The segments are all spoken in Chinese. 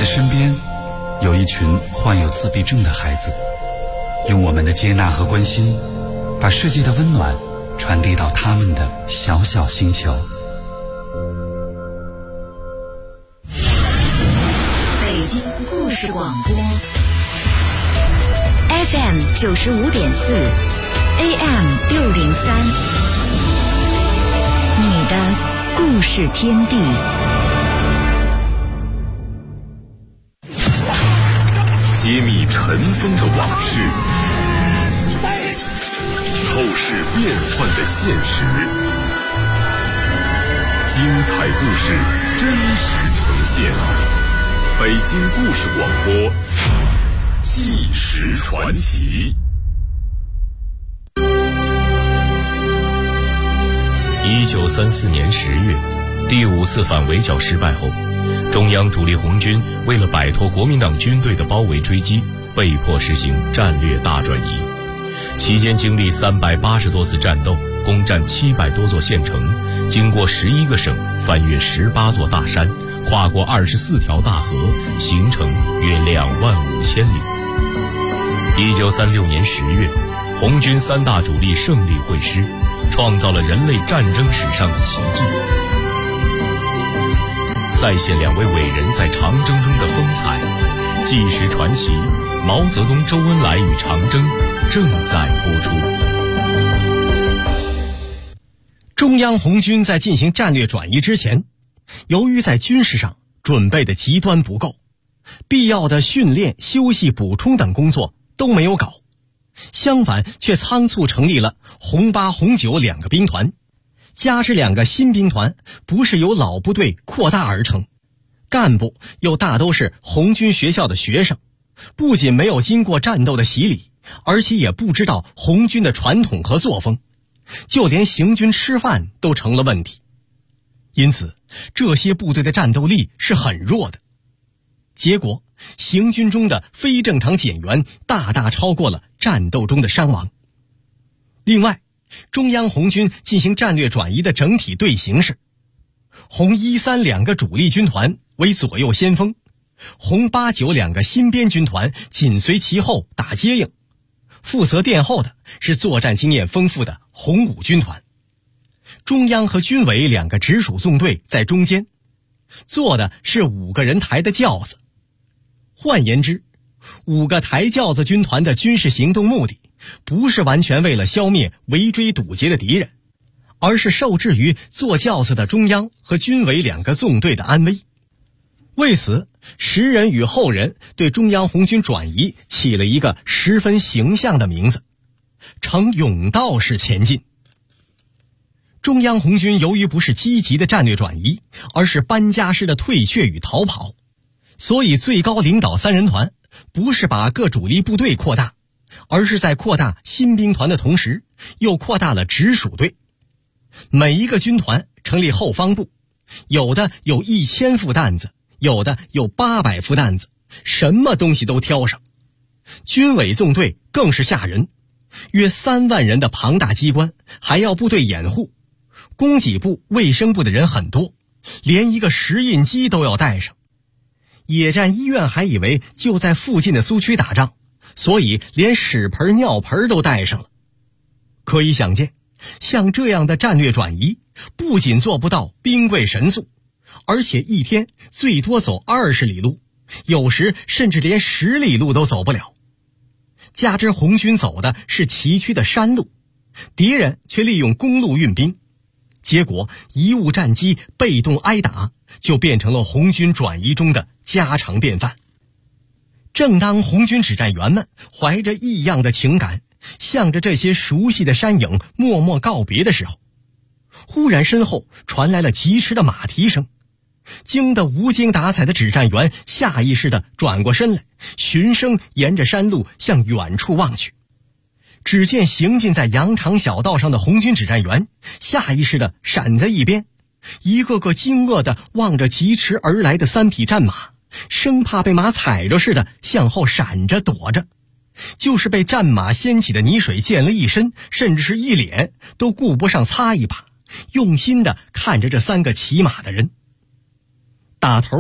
的身边有一群患有自闭症的孩子，用我们的接纳和关心，把世界的温暖传递到他们的小小星球。 北京故事广播 FM 95.4 AM 603，你的故事天地。 揭秘尘封的往事，透视变幻的现实，精彩故事真实呈现。北京故事广播，纪实传奇。 1934年10月，第5次反围剿失败后，中央主力红军为了摆脱国民党军队的包围追击，被迫实行战略大转移。期间经历380多次战斗，攻占700多座县城，经过11个省，翻越18座大山，跨过24条大河，行程约25000里。1936年10月，红军3大主力胜利会师，创造了人类战争史上的奇迹。再现2位伟人在长征中的风采，纪实传奇，毛泽东、周恩来与长征正在播出。 中央红军在进行战略转移之前，由于在军事上准备的极端不够，必要的训练、休息、补充等工作都没有搞，相反却仓促成立了红8、红92个兵团，加之2个新兵团不是由老部队扩大而成，干部又大都是红军学校的学生，不仅没有经过战斗的洗礼，而且也不知道红军的传统和作风，就连行军吃饭都成了问题。因此这些部队的战斗力是很弱的，结果行军中的非正常减员大大超过了战斗中的伤亡。另外，中央红军进行战略转移的整体队形是：红1、3 2个主力军团为左右先锋，红8、9 2个新编军团紧随其后打接应，负责殿后的是作战经验丰富的红5军团，中央和军委2个直属纵队在中间，坐的是5个人抬的轿子。换言之，5个抬轿子军团的军事行动目的不是完全为了消灭围追堵截的敌人，而是受制于坐轿子的中央和军委2个纵队的安危。为此，时人与后人对中央红军转移起了一个十分形象的名字，呈甬道式前进。中央红军由于不是积极的战略转移，而是搬家式的退却与逃跑，所以最高领导3人团不是把各主力部队扩大，而是在扩大新兵团的同时，又扩大了直属队。每一个军团成立后方部，有的有1000副担子，有的有800副担子，什么东西都挑上。军委纵队更是吓人，约3万人的庞大机关，还要部队掩护，供给部、卫生部的人很多，连一个石印机都要带上。野战医院还以为就在附近的苏区打仗，所以连屎盆、尿盆都带上了。可以想见，像这样的战略转移，不仅做不到兵贵神速，而且一天最多走20里路，有时甚至连10里路都走不了。加之红军走的是崎岖的山路，敌人却利用公路运兵，结果贻误战机、被动挨打就变成了红军转移中的家常便饭。正当红军指战员们怀着异样的情感，向着这些熟悉的山影默默告别的时候，忽然身后传来了疾驰的马蹄声，惊得无精打采的指战员下意识地转过身来，循声沿着山路向远处望去。只见行进在羊肠小道上的红军指战员下意识地闪在一边，一个个惊愕地望着疾驰而来的3匹战马，生怕被马踩着似的向后闪着躲着，就是被战马掀起的泥水溅了一身，甚至是一脸，都顾不上擦一把，用心地看着这3个骑马的人。打头的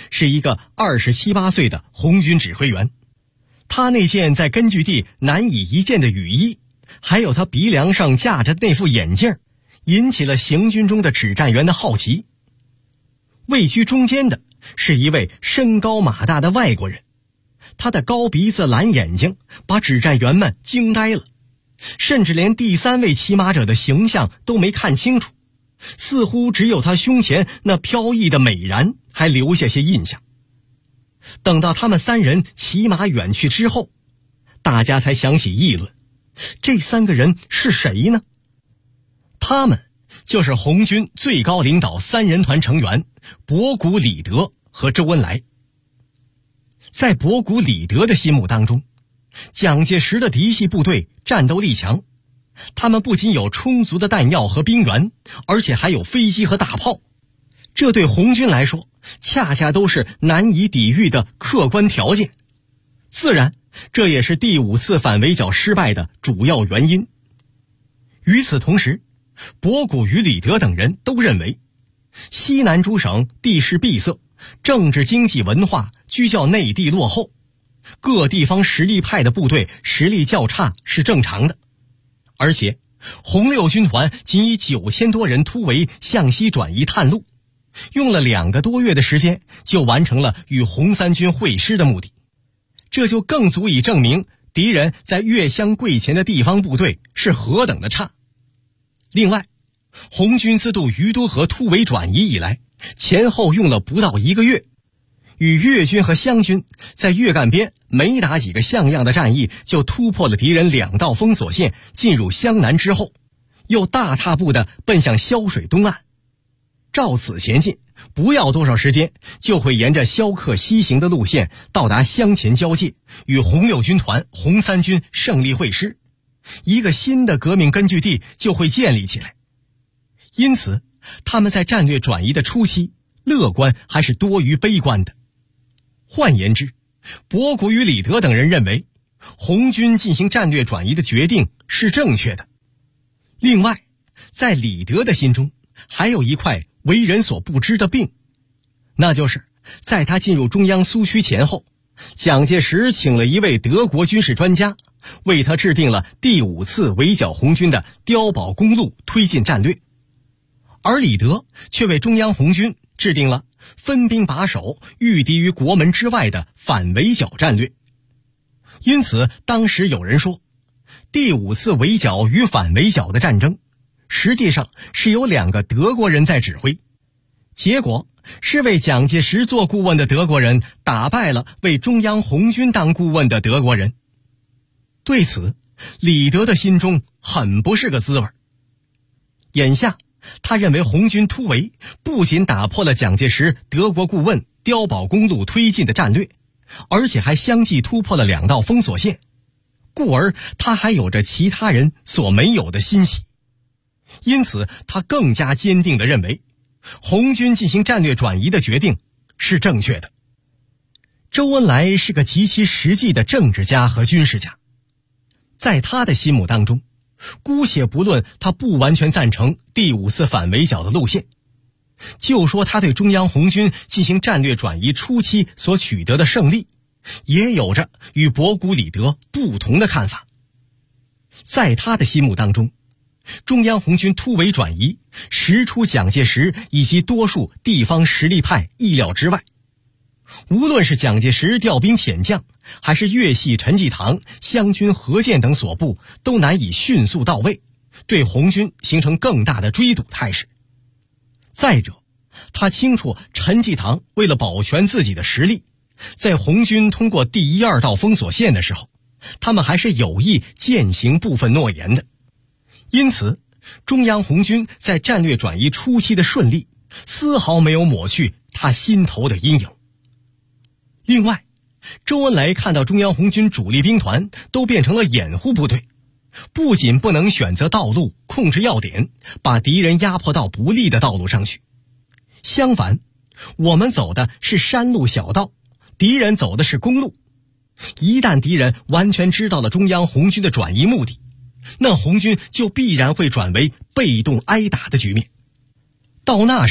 是一个27、28岁的红军指挥员。他那件在根据地难以一见的雨衣，还有他鼻梁上架着那副眼镜，引起了行军中的指战员的好奇。位居中间的是一位身高马大的外国人，他的高鼻子蓝眼睛把指战员们惊呆了，甚至连第3位骑马者的形象都没看清楚，似乎只有他胸前那飘逸的美髯还留下些印象。等到他们3人骑马远去之后，大家才响起议论，这3个人是谁呢？他们就是红军最高领导3人团成员博古、李德和周恩来。在博古、李德的心目当中，蒋介石的嫡系部队战斗力强，他们不仅有充足的弹药和兵源，而且还有飞机和大炮，这对红军来说恰恰都是难以抵御的客观条件，自然这也是第5次反围剿失败的主要原因。与此同时，博古与李德等人都认为，西南诸省地势闭塞，政治经济文化居较内地落后，各地方实力派的部队实力较差是正常的，而且红六军团仅以9000多人突围向西转移探路，用了2个多月的时间就完成了与红三军会师的目的，这就更足以证明敌人在越湘桂前的地方部队是何等的差。另外，红军自渡于都河突围转移以来，前后用了不到1个月，与粤军和湘军在粤赣边没打几个像样的战役，就突破了敌人2道封锁线，进入湘南之后，又大踏步地奔向萧水东岸。照此前进，不要多少时间，就会沿着萧克西行的路线到达湘黔交界，与红六军团、红三军胜利会师，一个新的革命根据地就会建立起来。因此，他们在战略转移的初期，乐观还是多于悲观的。换言之，博古与李德等人认为，红军进行战略转移的决定是正确的。另外，在李德的心中，还有一块为人所不知的病，那就是在他进入中央苏区前后，蒋介石请了一位德国军事专家，为他制定了第5次围剿红军的碉堡公路推进战略，而李德却为中央红军制定了分兵把守、御敌于国门之外的反围剿战略。因此，当时有人说，第5次围剿与反围剿的战争，实际上是由2个德国人在指挥，结果是为蒋介石做顾问的德国人打败了为中央红军当顾问的德国人。对此，李德的心中很不是个滋味。眼下，他认为红军突围不仅打破了蒋介石德国顾问碉堡公路推进的战略，而且还相继突破了2道封锁线，故而他还有着其他人所没有的欣喜。因此，他更加坚定地认为，红军进行战略转移的决定是正确的。周恩来是个极其实际的政治家和军事家，在他的心目当中，姑且不论他不完全赞成第5次反围剿的路线，就说他对中央红军进行战略转移初期所取得的胜利，也有着与博古、李德不同的看法。在他的心目当中，中央红军突围转移实出蒋介石以及多数地方实力派意料之外。无论是蒋介石调兵遣将，还是粤系陈济棠、湘军何键等所部，都难以迅速到位，对红军形成更大的追堵态势。再者，他清楚陈济棠为了保全自己的实力，在红军通过第1、2道封锁线的时候，他们还是有意践行部分诺言的。因此，中央红军在战略转移初期的顺利，丝毫没有抹去他心头的阴影。另外，周恩来看到中央红军主力兵团都变成了掩护部队，不仅不能选择道路控制要点，把敌人压迫到不利的道路上去，相反，我们走的是山路小道，敌人走的是公路。一旦敌人完全知道了中央红军的转移目的，那红军就必然会转为被动挨打的局面。到那时，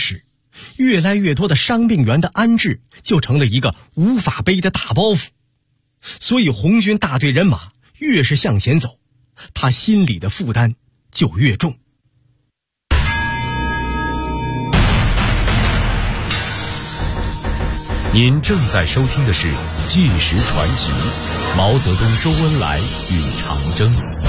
越来越多的伤病员的安置就成了一个无法背的大包袱。所以红军大队人马越是向前走，他心里的负担就越重。 您正在收听的是《纪实传奇》，毛泽东、周恩来与长征。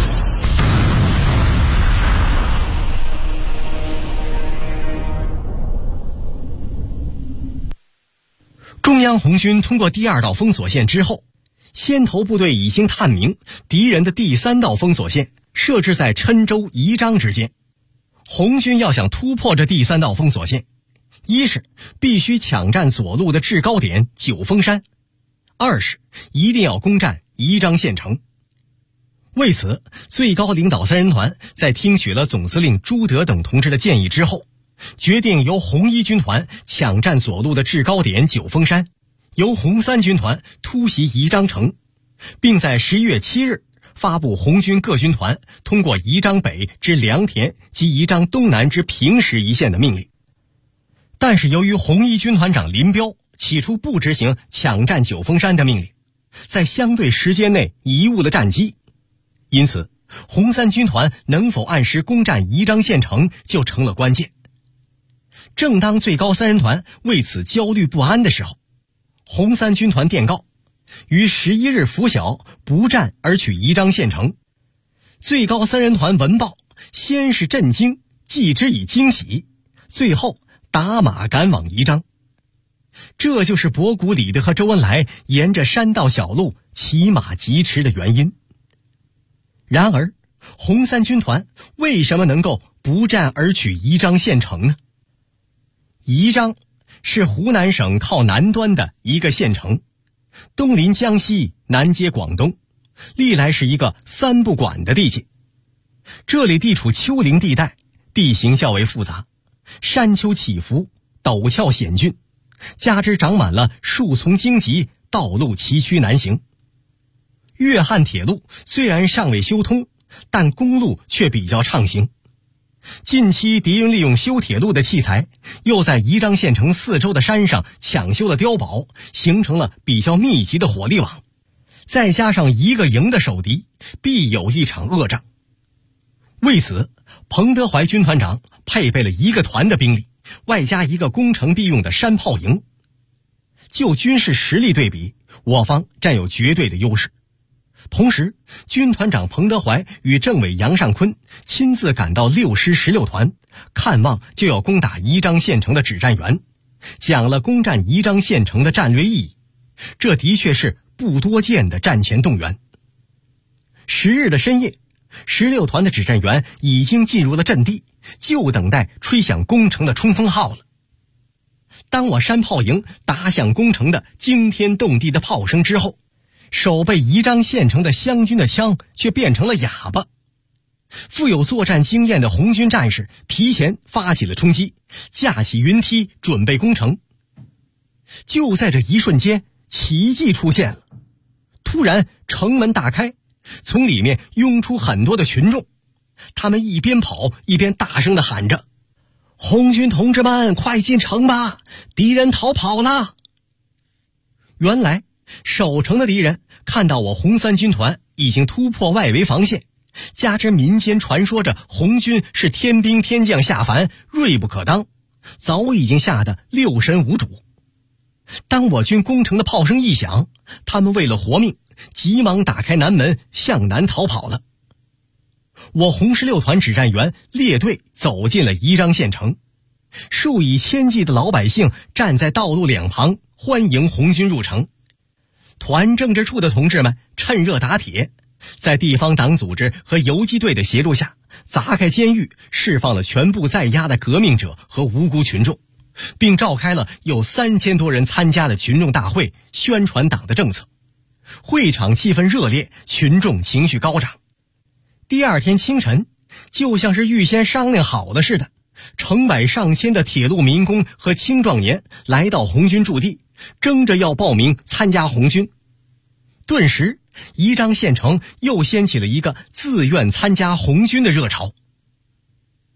中央红军通过第2道封锁线之后，先头部队已经探明敌人的第3道封锁线设置在郴州、宜章之间。红军要想突破这第3道封锁线，一是必须抢占左路的制高点九峰山，二是一定要攻占宜章县城。为此，最高领导3人团在听取了总司令朱德等同志的建议之后，决定由红一军团抢占左路的制高点九峰山，由红3军团突袭宜章城，并在11月7日发布红军各军团通过宜章北至良田及宜章东南之平时一线的命令。但是由于红一军团长林彪起初不执行抢占九峰山的命令，在相对时间内贻误了战机，因此红3军团能否按时攻占宜章县城就成了关键。正当最高3人团为此焦虑不安的时候，红3军团电告于11日拂晓不战而取宜章县城。最高3人团闻报，先是震惊，继之以惊喜，最后打马赶往宜章。这就是博古、李德和周恩来沿着山道小路骑马疾驰的原因。然而红3军团为什么能够不战而取宜章县城呢？宜章是湖南省靠南端的一个县城，东临江西，南接广东，历来是一个3不管的地界。这里地处丘陵地带，地形较为复杂，山丘起伏，陡峭险峻，加之长满了树丛荆棘，道路崎岖难行。粤汉铁路虽然尚未修通，但公路却比较畅行。近期敌人利用修铁路的器材，又在宜章县城4周的山上抢修了碉堡，形成了比较密集的火力网。再加上一个营的守敌，必有一场恶仗。为此，彭德怀军团长配备了1个团的兵力，外加1个攻城必用的山炮营。就军事实力对比，我方占有绝对的优势。同时，军团长彭德怀与政委杨尚昆亲自赶到6师16团，看望就要攻打宜章县城的指战员，讲了攻占宜章县城的战略意义。这的确是不多见的战前动员。10日的深夜，16团的指战员已经进入了阵地，就等待吹响攻城的冲锋号了。当我山炮营打响攻城的惊天动地的炮声之后，守备宜章县城的湘军的枪却变成了哑巴。富有作战经验的红军战士提前发起了冲击，架起云梯准备攻城。就在这一瞬间，奇迹出现了。突然城门大开，从里面涌出很多的群众，他们一边跑一边大声地喊着：红军同志们，快进城吧，敌人逃跑了。原来守城的敌人看到我红3军团已经突破外围防线，加之民间传说着红军是天兵天将下凡，锐不可当，早已经吓得六神无主。当我军攻城的炮声一响，他们为了活命，急忙打开南门向南逃跑了。我红16团指战员列队走进了宜章县城，数以千计的老百姓站在道路两旁欢迎红军入城。团政治处的同志们趁热打铁，在地方党组织和游击队的协助下，砸开监狱，释放了全部在押的革命者和无辜群众，并召开了有3000多人参加的群众大会，宣传党的政策。会场气氛热烈，群众情绪高涨。第二天清晨，就像是预先商量好了似的，成百上千的铁路民工和青壮年来到红军驻地，争着要报名参加红军。顿时，宜章县城又掀起了一个自愿参加红军的热潮。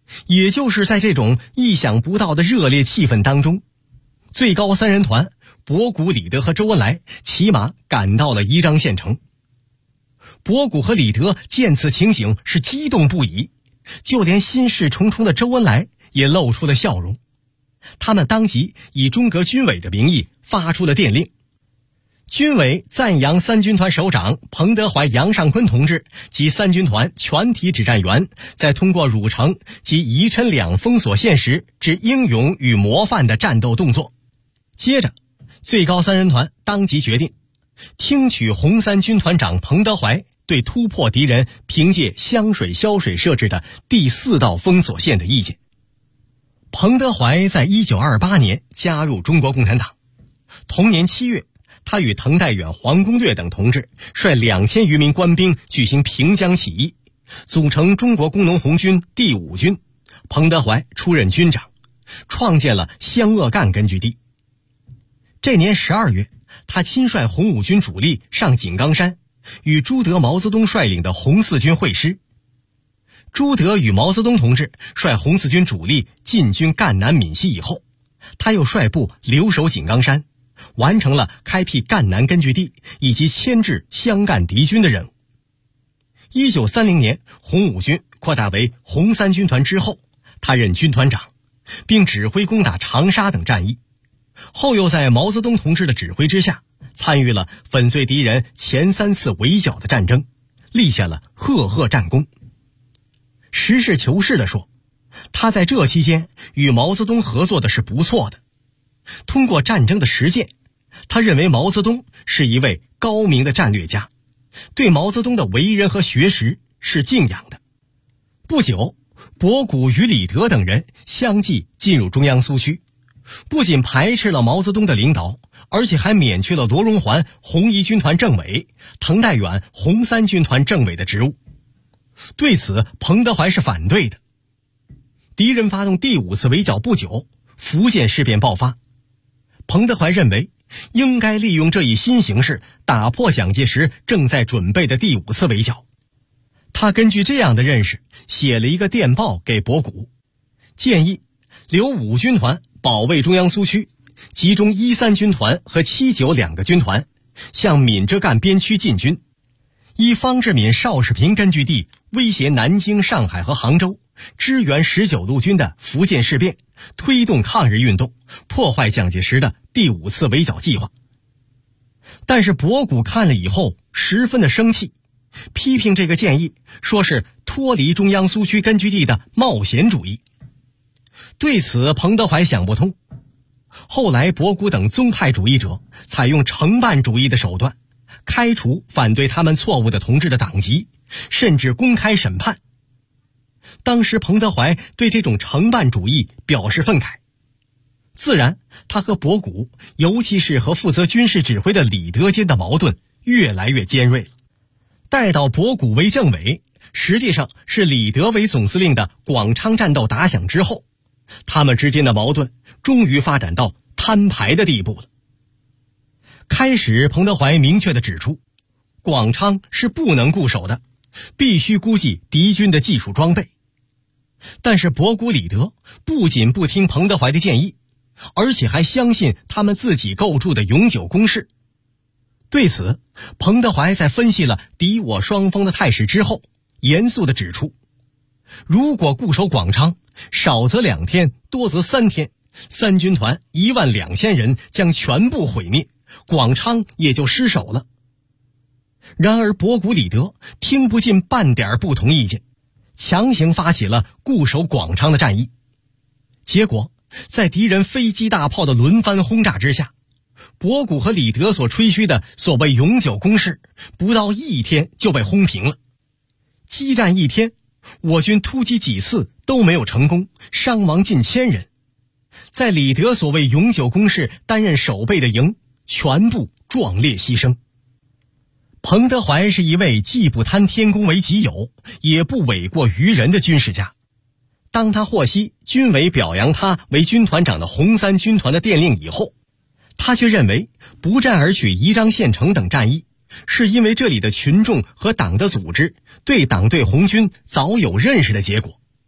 也就是在这种意想不到的热烈气氛当中，最高三人团博古、李德和周恩来骑马赶到了宜章县城。博古和李德见此情形是激动不已，就连心事重重的周恩来也露出了笑容。他们当即以中革军委的名义发出了电令，军委赞扬三军团首长彭德怀、杨尚昆同志及三军团全体指战员在通过汝城及宜郴两封锁线时之英勇与模范的战斗动作。接着，最高三人团当即决定听取红三军团长彭德怀对突破敌人凭借湘水、萧水设置的第4道封锁线的意见。彭德怀在1928年加入中国共产党，同年7月，他与滕代远、黄公略等同志率2000余名官兵举行平江起义，组成中国工农红军第5军，彭德怀出任军长，创建了湘鄂赣根据地。这年12月，他亲率红五军主力上井冈山，与朱德、毛泽东率领的红四军会师。朱德与毛泽东同志率红四军主力进军赣南闽西以后，他又率部留守井冈山，完成了开辟赣南根据地以及牵制湘赣敌军的任务。1930年，红五军扩大为红三军团之后，他任军团长，并指挥攻打长沙等战役。后又在毛泽东同志的指挥之下，参与了粉碎敌人前3次围剿的战争，立下了赫赫战功。实事求是地说，他在这期间与毛泽东合作的是不错的。通过战争的实践，他认为毛泽东是一位高明的战略家，对毛泽东的为人和学识是敬仰的。不久，博古与李德等人相继进入中央苏区，不仅排斥了毛泽东的领导，而且还免去了罗荣桓红一军团政委、滕代远红三军团政委的职务。对此，彭德怀是反对的。敌人发动第5次围剿不久，福建事变爆发。彭德怀认为应该利用这一新形势，打破蒋介石正在准备的第5次围剿。他根据这样的认识，写了一个电报给博古，建议留5军团保卫中央苏区，集中1、3军团和7、9两个军团向闽浙赣边区进军，依方志敏、邵世平根据地威胁南京、上海和杭州，支援19路军的福建事变，推动抗日运动，破坏蒋介石的第5次围剿计划。但是博古看了以后十分的生气，批评这个建议，说是脱离中央苏区根据地的冒险主义。对此，彭德怀想不通。后来博古等宗派主义者采用承办主义的手段，开除反对他们错误的同志的党籍，甚至公开审判。当时彭德怀对这种承办主义表示愤慨，自然他和博古，尤其是和负责军事指挥的李德间的矛盾越来越尖锐了。待到博古为政委，实际上是李德为总司令的广昌战斗打响之后，他们之间的矛盾终于发展到摊牌的地步了。开始，彭德怀明确地指出，广昌是不能固守的，必须估计敌军的技术装备。但是博古、李德不仅不听彭德怀的建议，而且还相信他们自己构筑的永久工事。对此，彭德怀在分析了敌我双方的态势之后，严肃地指出，如果固守广昌，少则2天，多则3天，三军团12000人将全部毁灭，广昌也就失守了。然而博古、李德听不进半点不同意见，强行发起了固守广昌的战役。结果在敌人飞机大炮的轮番轰炸之下，博古和李德所吹嘘的所谓永久工事，不到1天就被轰平了。激战1天，我军突击几次都没有成功，伤亡近1000人。在李德所谓永久工事担任守备的营，全部壮烈牺牲。彭德怀是一位既不贪天功为己有，也不诿过于人的军事家。当他获悉军委表扬他为军团长的红三军团的电令以后，他却认为不战而取宜章县城等战役，是因为这里的群众和党的组织对党对红军早有认识的结果。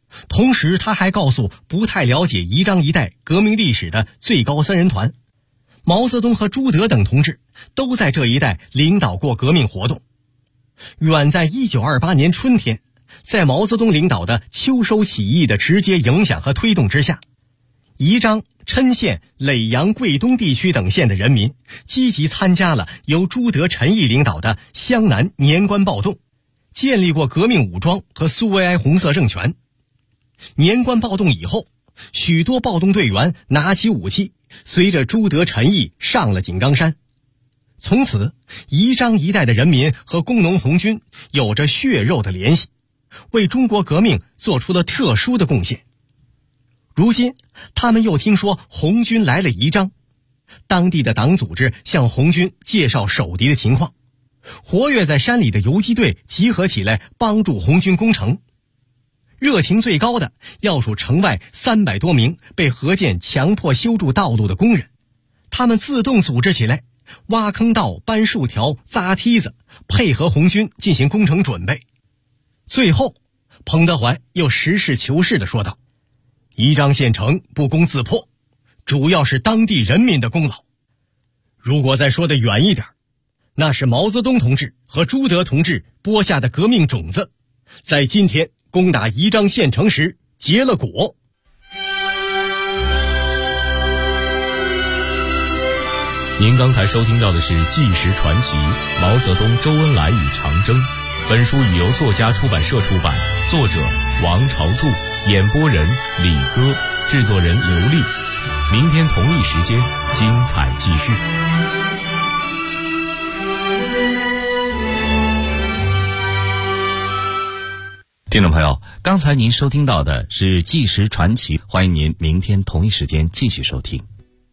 同时他还告诉不太了解宜章一带革命历史的最高3人团，毛泽东和朱德等同志都在这一带领导过革命活动。远在1928年春天，在毛泽东领导的秋收起义的直接影响和推动之下，宜章、郴县、耒阳、桂东地区等县的人民积极参加了由朱德、陈毅领导的湘南年关暴动，建立过革命武装和苏维埃红色政权。年关暴动以后，许多暴动队员拿起武器，随着朱德、陈毅上了井冈山。从此，宜章一带的人民和工农红军有着血肉的联系，为中国革命做出了特殊的贡献。如今他们又听说红军来了宜章，当地的党组织向红军介绍守敌的情况，活跃在山里的游击队集合起来帮助红军攻城。热情最高的要数城外300多名被何健强迫修筑道路的工人，他们自动组织起来，挖坑道、搬树条、扎梯子，配合红军进行工程准备。最后，彭德怀又实事求是地说道：宜章县城不攻自破，主要是当地人民的功劳。如果再说得远一点，那是毛泽东同志和朱德同志播下的革命种子，在今天攻打宜章县城时结了果。 您刚才收听到的是《纪实传奇：毛泽东、周恩来与长征》。本书已由作家出版社出版，作者王朝柱，演播人李歌，制作人刘丽。明天同一时间，精彩继续。 听众朋友，刚才您收听到的是《纪实传奇》，欢迎您明天同一时间继续收听。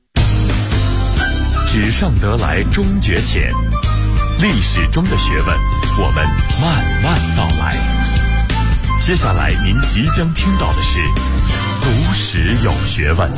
纸上得来终觉浅，历史中的学问，我们慢慢道来。接下来您即将听到的是读史有学问。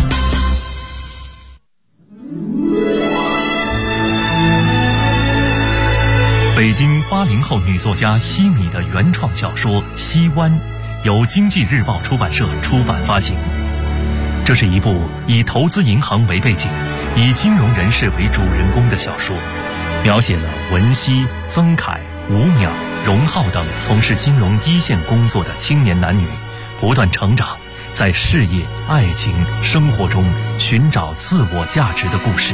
北京80后女作家西米的原创小说《西湾》，由经济日报出版社出版发行。这是一部以投资银行为背景，以金融人士为主人公的小说，描写了文熙、曾凯、吴淼、荣浩等从事金融一线工作的青年男女不断成长，在事业、爱情、生活中寻找自我价值的故事。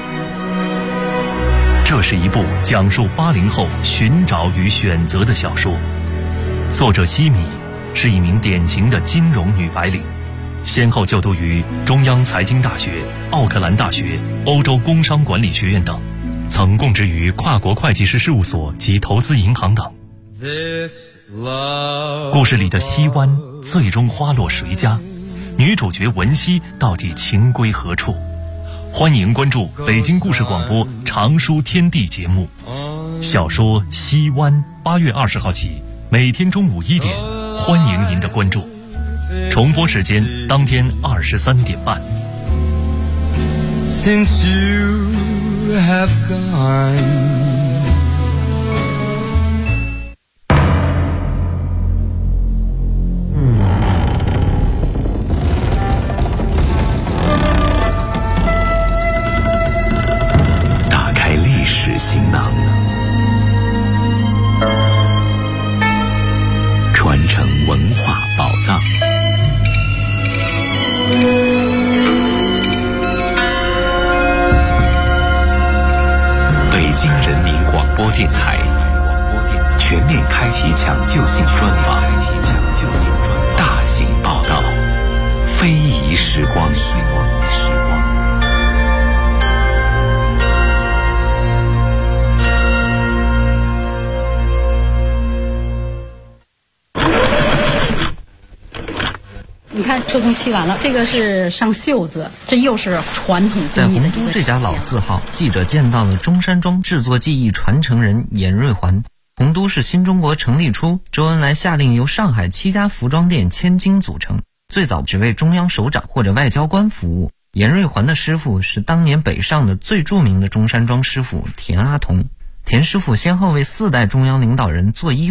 这是一部讲述80后寻找与选择的小说。作者西米是一名典型的金融女白领，先后就读于中央财经大学、奥克兰大学、欧洲工商管理学院等，曾供职于跨国会计师事务所及投资银行等。故事里的西湾最终花落谁家？女主角文熙到底情归何处？欢迎关注北京故事广播长书天地节目，小说《西湾》8月20号起，每天中午1点，欢迎您的关注。重播时间当天23点半。 Since you have gone, 行囊，传承文化宝藏。北京人民广播电台全面开启抢救性专访，大型报道，非遗时光。 你看车工漆完了，这个是上袖子，这又是传统在洪都这家老字号，记者见到了中山装制作技艺传承人严瑞环。洪都是新中国成立初，周恩来下令由上海7家服装店千金组成，最早只为中央首长或者外交官服务。严瑞环的师傅是当年北上的最著名的中山装师傅田阿童。田师傅先后为4代中央领导人做衣服，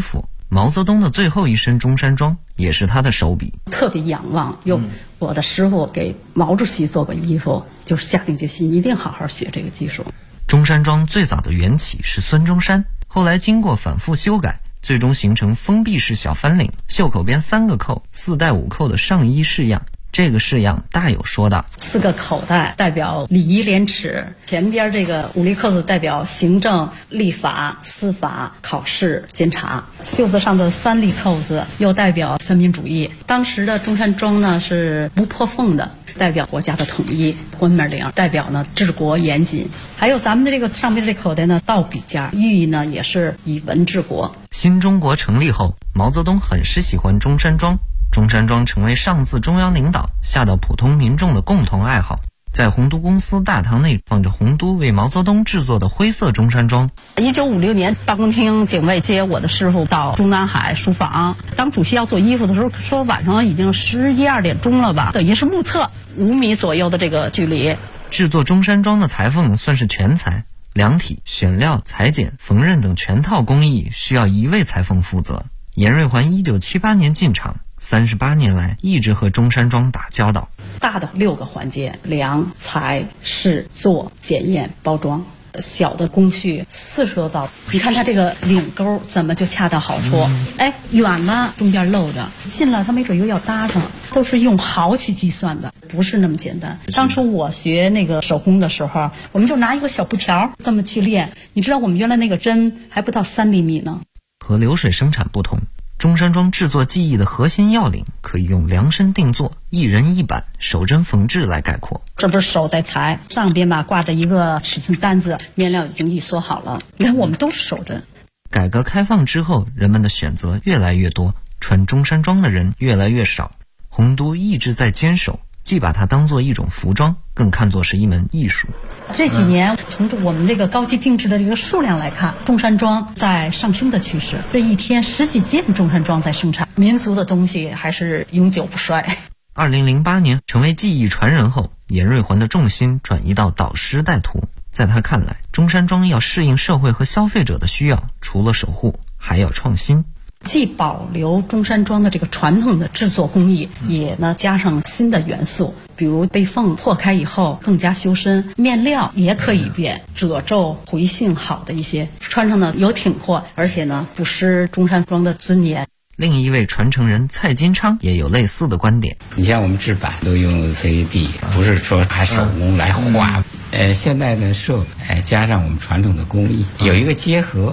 毛泽东的最后一身中山装也是他的手笔。 特别仰望，我的师傅给毛主席做过衣服，就下定决心一定好好学这个技术。 中山装最早的缘起是孙中山，后来经过反复修改，最终形成封闭式小翻领，袖口边3个扣，4带5扣的上衣式样。这个式样大有说道 ，4个口袋代表礼仪廉耻，前边这个5粒扣子代表行政、立法、司法、考试、监察，袖子上的3粒扣子又代表三民主义。当时的中山装呢是不破缝的，代表国家的统一；关门领代表呢治国严谨。还有咱们的这个上边这口袋呢倒笔架，寓意呢也是以文治国。 新中国成立后，毛泽东很是喜欢中山装，中山装成为上自中央领导下到普通民众的共同爱好。在洪都公司大堂内放着洪都为毛泽东制作的灰色中山装。 1956年，办公厅警卫接我的师傅到中南海书房，当主席要做衣服的时候，说晚上已经11、12点钟了吧，等于是目测5米左右的这个距离。 制作中山装的裁缝算是全才，量体、选料、裁剪、缝纫等全套工艺需要1位裁缝负责。严瑞环1978年进场，38年来一直和中山装打交道。 大的6个环节：量、裁、试、做、检验、包装。小的工序40多道，你看它这个领钩怎么就恰到好处？远了中间漏着，近了它没准又要搭上，都是用毫去计算的，不是那么简单。当初我学那个手工的时候，我们就拿一个小布条这么去练，你知道我们原来那个针还不到3厘米呢。 和流水生产不同，中山装制作技艺的核心要领可以用量身定做、一人一板、手针缝制来概括。 这不是手在裁，上边吧挂着一个尺寸单子，面料已经一缩好了。你看我们都是手针。 改革开放之后，人们的选择越来越多，穿中山装的人越来越少。洪都一直在坚守，既把它当作一种服装，更看作是一门艺术。 这几年从我们这个高级定制的这个数量来看，中山装在上升的趋势。这一天10几件中山装在生产，民族的东西还是永久不衰。 2008年成为技艺传人后，严瑞环的重心转移到导师带徒。在他看来，中山装要适应社会和消费者的需要，除了守护，还要创新。 既保留中山装的这个传统的制作工艺，也呢加上新的元素，比如被缝破开以后更加修身，面料也可以变，褶皱回性好的一些，穿上呢有挺阔，而且呢不失中山装的尊严。 另一位传承人蔡金昌也有类似的观点。 你像我们制版都用 CAD， 不是说还手工来画。现在的设备加上我们传统的工艺，有一个结合。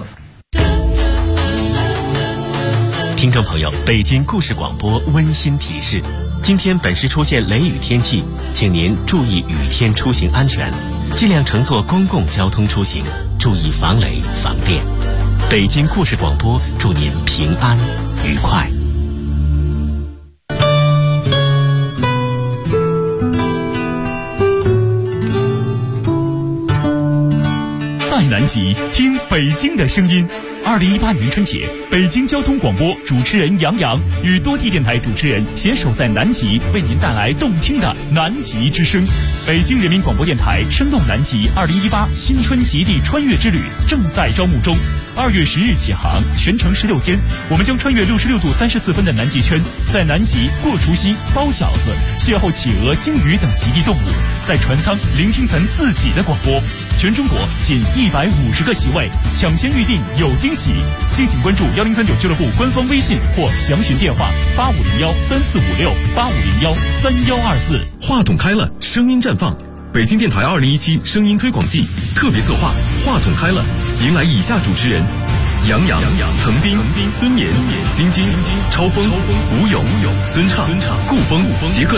听众朋友，北京故事广播温馨提示：今天本市出现雷雨天气，请您注意雨天出行安全，尽量乘坐公共交通出行，注意防雷防电。北京故事广播祝您平安愉快。 在南极听北京的声音。2018年春节，北京交通广播主持人杨洋与多地电台主持人携手在南极，为您带来动听的南极之声。北京人民广播电台声动南极2018新春极地穿越之旅正在招募中，2月10日起航，全程16天，我们将穿越66度34分的南极圈，在南极过除夕、包饺子，邂逅企鹅、鲸鱼等极地动物，在船舱聆听咱自己的广播。全中国仅150个席位，抢先预定有惊喜。敬请关注1039俱乐部官方微信或详询电话8501-3456 8501-3124。 话筒开了，声音绽放。北京电台2017声音推广季特别策划，话筒开了，迎来以下主持人：杨洋、滕斌、孙岩、晶晶、超风、吴勇、孙畅、顾风、杰克。